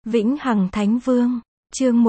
Vĩnh Hằng Thánh Vương, chương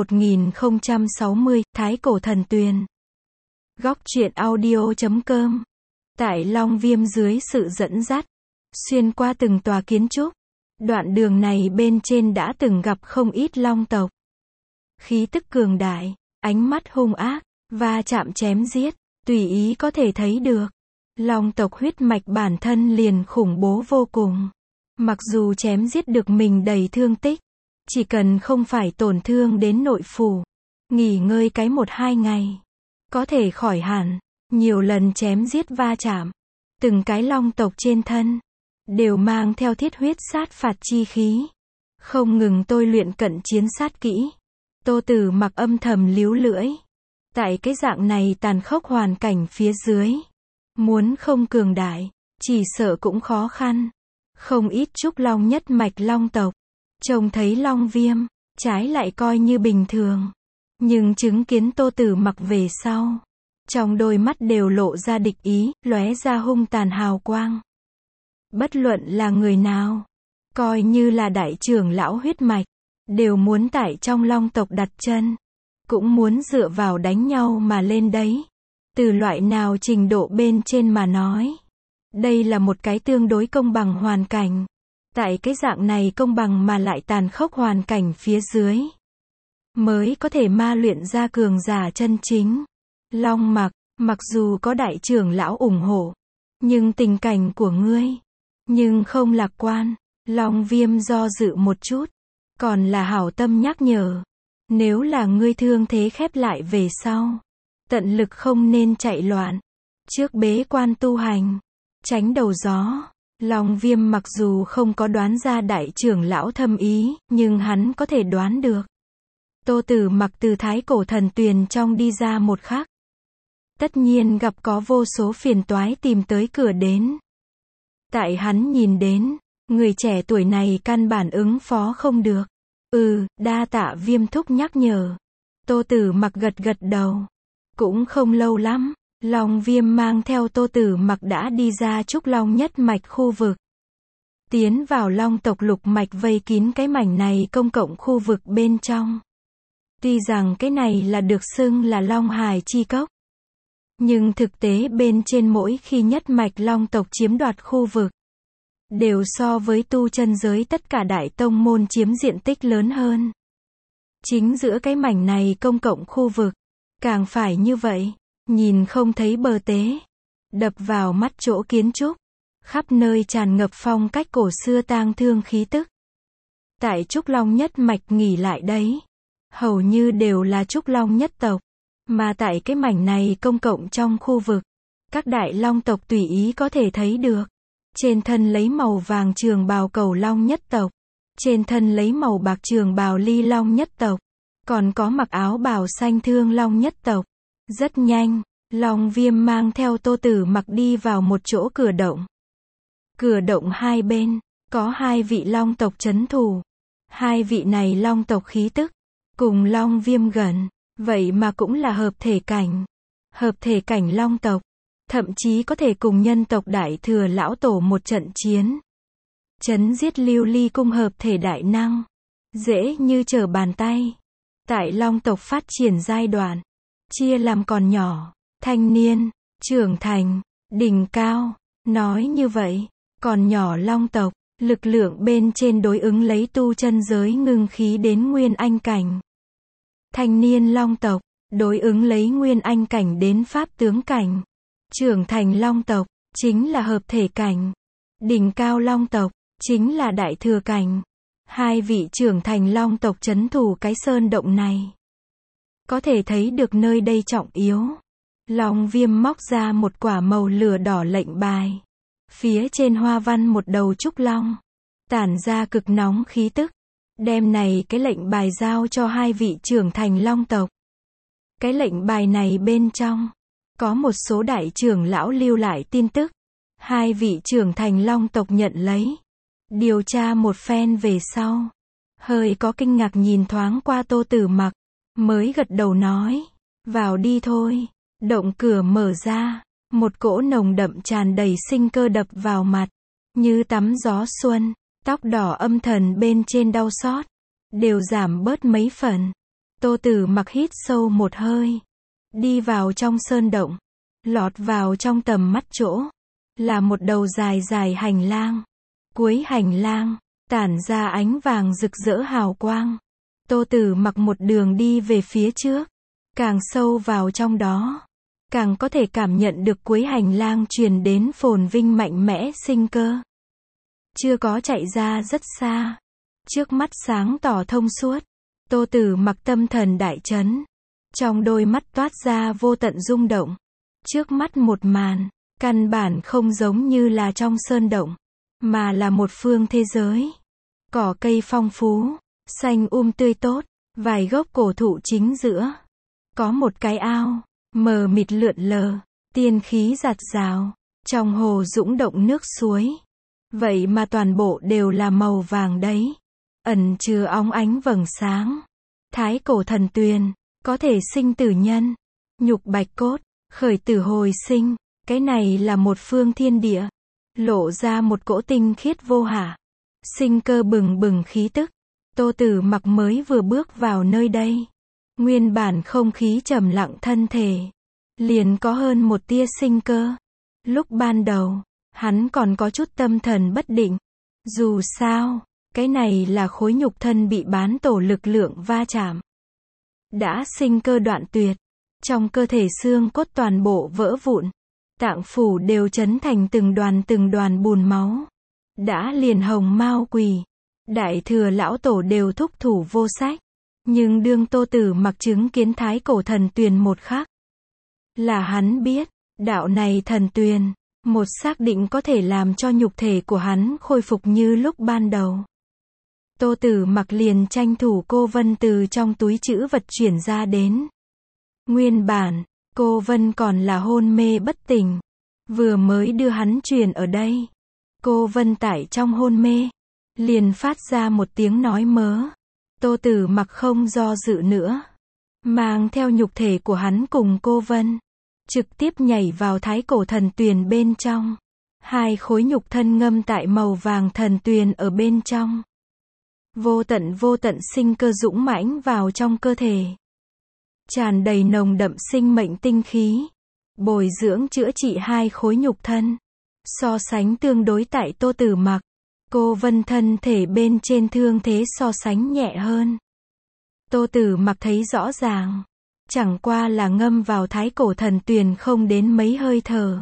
1060, Thái Cổ Thần Tuyền. Góc truyện audio.com. Tại Long Viêm dưới sự dẫn dắt, xuyên qua từng tòa kiến trúc. Đoạn đường này bên trên đã từng gặp không ít long tộc. Khí tức cường đại, ánh mắt hung ác, va chạm chém giết, tùy ý có thể thấy được. Long tộc huyết mạch bản thân liền khủng bố vô cùng. Mặc dù chém giết được mình đầy thương tích, chỉ cần không phải tổn thương đến nội phủ, nghỉ ngơi cái 1-2 ngày, có thể khỏi hẳn. Nhiều lần chém giết va chạm, từng cái long tộc trên thân đều mang theo thiết huyết sát phạt chi khí, không ngừng tôi luyện cận chiến sát kỹ. Tô Tử Mặc âm thầm líu lưỡi. Tại cái dạng này tàn khốc hoàn cảnh phía dưới, muốn không cường đại, chỉ sợ cũng khó khăn. Không ít trúc long nhất mạch long tộc, trông thấy Long Viêm, trái lại coi như bình thường. Nhưng chứng kiến Tô Tử Mặc về sau, trong đôi mắt đều lộ ra địch ý, lóe ra hung tàn hào quang. Bất luận là người nào, coi như là đại trưởng lão huyết mạch, đều muốn tại trong long tộc đặt chân, cũng muốn dựa vào đánh nhau mà lên đấy. Từ loại nào trình độ bên trên mà nói, đây là một cái tương đối công bằng hoàn cảnh. Tại cái dạng này công bằng mà lại tàn khốc hoàn cảnh phía dưới, mới có thể ma luyện ra cường giả chân chính. Long Mặc, mặc dù có đại trưởng lão ủng hộ, nhưng tình cảnh của ngươi, nhưng không lạc quan. Long Viêm do dự một chút, còn là hảo tâm nhắc nhở. Nếu là ngươi thương thế khép lại về sau, tận lực không nên chạy loạn. Trước bế quan tu hành, tránh đầu gió. Long Viêm mặc dù không có đoán ra đại trưởng lão thâm ý, nhưng hắn có thể đoán được. Tô Tử Mặc từ Thái Cổ Thần Tuyền trong đi ra một khắc, tất nhiên gặp có vô số phiền toái tìm tới cửa đến. Tại hắn nhìn đến, người trẻ tuổi này căn bản ứng phó không được. Đa tạ Viêm thúc nhắc nhở. Tô Tử Mặc gật gật đầu. Cũng không lâu lắm, Long Viêm mang theo Tô Tử Mặc đã đi ra trúc long nhất mạch khu vực, tiến vào long tộc lục mạch vây kín cái mảnh này công cộng khu vực bên trong. Tuy rằng cái này là được xưng là Long Hải chi cốc, nhưng thực tế bên trên mỗi khi nhất mạch long tộc chiếm đoạt khu vực, đều so với tu chân giới tất cả đại tông môn chiếm diện tích lớn hơn. Chính giữa cái mảnh này công cộng khu vực, càng phải như vậy, nhìn không thấy bờ tế, đập vào mắt chỗ kiến trúc, khắp nơi tràn ngập phong cách cổ xưa tang thương khí tức. Tại trúc long nhất mạch nghỉ lại đấy, hầu như đều là trúc long nhất tộc, mà tại cái mảnh này công cộng trong khu vực, các đại long tộc tùy ý có thể thấy được. Trên thân lấy màu vàng trường bào cầu long nhất tộc, trên thân lấy màu bạc trường bào ly long nhất tộc, còn có mặc áo bào xanh thương long nhất tộc. Rất nhanh, Long Viêm mang theo Tô Tử Mặc đi vào một chỗ cửa động. Cửa động hai bên, có hai vị long tộc trấn thủ. Hai vị này long tộc khí tức, cùng Long Viêm gần, vậy mà cũng là hợp thể cảnh. Hợp thể cảnh long tộc, thậm chí có thể cùng nhân tộc đại thừa lão tổ một trận chiến. Chấn giết lưu ly cung hợp thể đại năng, dễ như trở bàn tay. Tại long tộc phát triển giai đoạn, chia làm còn nhỏ, thanh niên, trưởng thành, đỉnh cao. Nói như vậy, còn nhỏ long tộc, lực lượng bên trên đối ứng lấy tu chân giới ngưng khí đến nguyên anh cảnh. Thanh niên long tộc, đối ứng lấy nguyên anh cảnh đến pháp tướng cảnh. Trưởng thành long tộc, chính là hợp thể cảnh. Đỉnh cao long tộc, chính là đại thừa cảnh. Hai vị trưởng thành long tộc trấn thủ cái sơn động này, có thể thấy được nơi đây trọng yếu. Long Viêm móc ra một quả màu lửa đỏ lệnh bài. Phía trên hoa văn một đầu trúc long, tản ra cực nóng khí tức. Đem này cái lệnh bài giao cho hai vị trưởng thành long tộc. Cái lệnh bài này bên trong, có một số đại trưởng lão lưu lại tin tức. Hai vị trưởng thành long tộc nhận lấy, điều tra một phen về sau, hơi có kinh ngạc nhìn thoáng qua Tô Tử Mặc, mới gật đầu nói, vào đi thôi. Động cửa mở ra, một cỗ nồng đậm tràn đầy sinh cơ đập vào mặt, như tắm gió xuân. Tóc đỏ âm thần bên trên đau xót, đều giảm bớt mấy phần. Tô Tử Mặc hít sâu một hơi, đi vào trong sơn động, lọt vào trong tầm mắt chỗ, là một đầu dài dài hành lang. Cuối hành lang, tản ra ánh vàng rực rỡ hào quang. Tô Tử Mặc một đường đi về phía trước, càng sâu vào trong đó, càng có thể cảm nhận được cuối hành lang truyền đến phồn vinh mạnh mẽ sinh cơ. Chưa có chạy ra rất xa, trước mắt sáng tỏ thông suốt, Tô Tử Mặc tâm thần đại chấn, trong đôi mắt toát ra vô tận rung động. Trước mắt một màn, căn bản không giống như là trong sơn động, mà là một phương thế giới. Cỏ cây phong phú, xanh tươi tốt, vài gốc cổ thụ chính giữa. Có một cái ao, mờ mịt lượn lờ, tiên khí giạt rào, trong hồ dũng động nước suối. Vậy mà toàn bộ đều là màu vàng đấy, ẩn chứa óng ánh vầng sáng. Thái cổ thần tuyền, có thể sinh tử nhân, nhục bạch cốt, khởi tử hồi sinh, cái này là một phương thiên địa, lộ ra một cỗ tinh khiết vô hạ, sinh cơ bừng bừng khí tức. Tô Tử Mặc mới vừa bước vào nơi đây, nguyên bản không khí trầm lặng thân thể, liền có hơn một tia sinh cơ. Lúc ban đầu, hắn còn có chút tâm thần bất định, dù sao, cái này là khối nhục thân bị bán tổ lực lượng va chạm, đã sinh cơ đoạn tuyệt, trong cơ thể xương cốt toàn bộ vỡ vụn, tạng phủ đều chấn thành từng đoàn bùn máu, đã liền hồng mao quỳ, đại thừa lão tổ đều thúc thủ vô sách. Nhưng đương Tô Tử Mặc chứng kiến thái cổ thần tuyền một khắc, là hắn biết, đạo này thần tuyền, một xác định có thể làm cho nhục thể của hắn khôi phục như lúc ban đầu. Tô Tử Mặc liền tranh thủ cô Vân từ trong túi trữ vật chuyển ra đến. Nguyên bản, cô Vân còn là hôn mê bất tỉnh, vừa mới đưa hắn truyền ở đây. Cô Vân tại trong hôn mê, liền phát ra một tiếng nói mớ. Tô Tử Mặc không do dự nữa, mang theo nhục thể của hắn cùng cô Vân, trực tiếp nhảy vào thái cổ thần tuyền bên trong. Hai khối nhục thân ngâm tại màu vàng thần tuyền ở bên trong. Vô tận sinh cơ dũng mãnh vào trong cơ thể, tràn đầy nồng đậm sinh mệnh tinh khí, bồi dưỡng chữa trị hai khối nhục thân. So sánh tương đối tại Tô Tử Mặc, cô Vân thân thể bên trên thương thế so sánh nhẹ hơn. Tô Tử Mặc thấy rõ ràng, chẳng qua là ngâm vào thái cổ thần tuyền không đến mấy hơi thở,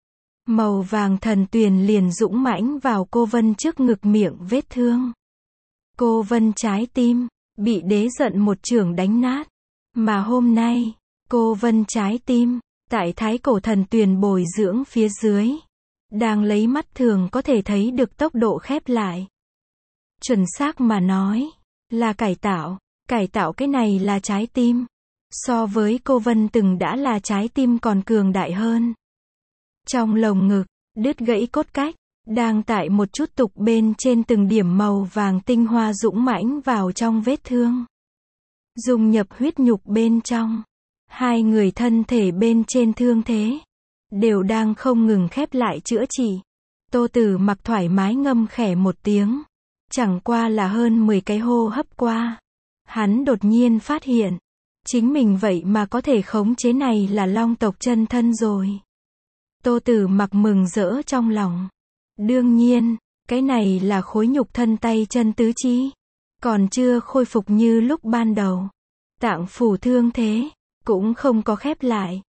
màu vàng thần tuyền liền dũng mãnh vào cô Vân trước ngực miệng vết thương. Cô Vân trái tim, bị đế giận một chưởng đánh nát. Mà hôm nay, cô Vân trái tim, tại thái cổ thần tuyền bồi dưỡng phía dưới, đang lấy mắt thường có thể thấy được tốc độ khép lại. Chuẩn xác mà nói, là cải tạo cái này là trái tim. So với cô Vân từng đã là trái tim còn cường đại hơn. Trong lồng ngực, đứt gãy cốt cách, đang tại một chút tục bên trên từng điểm màu vàng tinh hoa dũng mãnh vào trong vết thương, dung nhập huyết nhục bên trong. Hai người thân thể bên trên thương thế, đều đang không ngừng khép lại chữa trị. Tô Tử Mặc thoải mái ngâm khẽ một tiếng, chẳng qua là hơn 10 cái hô hấp qua, hắn đột nhiên phát hiện, chính mình vậy mà có thể khống chế này là long tộc chân thân rồi. Tô Tử Mặc mừng rỡ trong lòng. Đương nhiên, cái này là khối nhục thân tay chân tứ chi, còn chưa khôi phục như lúc ban đầu. Tạng phủ thương thế, cũng không có khép lại,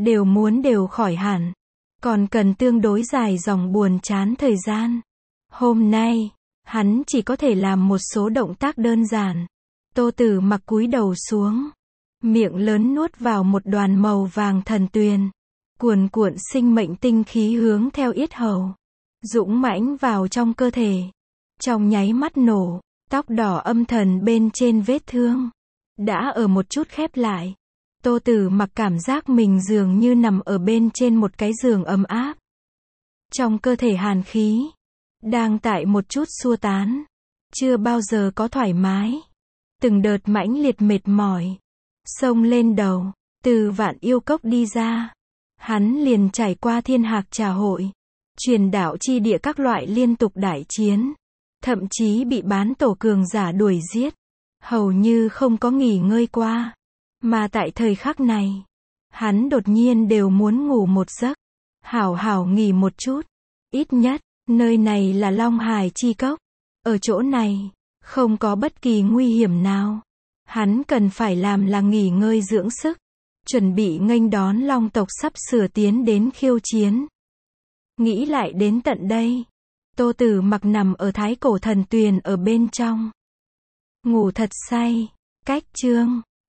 đều khỏi hẳn, còn cần tương đối dài dòng buồn chán thời gian. Hôm nay, hắn chỉ có thể làm một số động tác đơn giản. Tô Tử Mặc cúi đầu xuống, miệng lớn nuốt vào một đoàn màu vàng thần tuyền, cuồn cuộn sinh mệnh tinh khí hướng theo yết hầu, dũng mãnh vào trong cơ thể. Trong nháy mắt nổ, tóc đỏ âm thần bên trên vết thương, đã ở một chút khép lại. Tô Tử Mặc cảm giác mình dường như nằm ở bên trên một cái giường ấm áp. Trong cơ thể hàn khí, đang tại một chút xua tán. Chưa bao giờ có thoải mái. Từng đợt mãnh liệt mệt mỏi, xông lên đầu. Từ Vạn Yêu Cốc đi ra, hắn liền trải qua Thiên Hạc Trà Hội, truyền đạo chi địa các loại liên tục đại chiến, thậm chí bị bán tổ cường giả đuổi giết. hầu như không có nghỉ ngơi qua. Mà tại thời khắc này, hắn đột nhiên đều muốn ngủ một giấc, hảo hảo nghỉ một chút. Ít nhất, nơi này là Long Hải Chi Cốc. Ở chỗ này, không có bất kỳ nguy hiểm nào. Hắn cần phải làm là nghỉ ngơi dưỡng sức, chuẩn bị nghênh đón Long tộc sắp sửa tiến đến khiêu chiến. Nghĩ lại đến tận đây, Tô Tử Mặc nằm ở Thái Cổ Thần Tuyền ở bên trong, ngủ thật say. Cách chương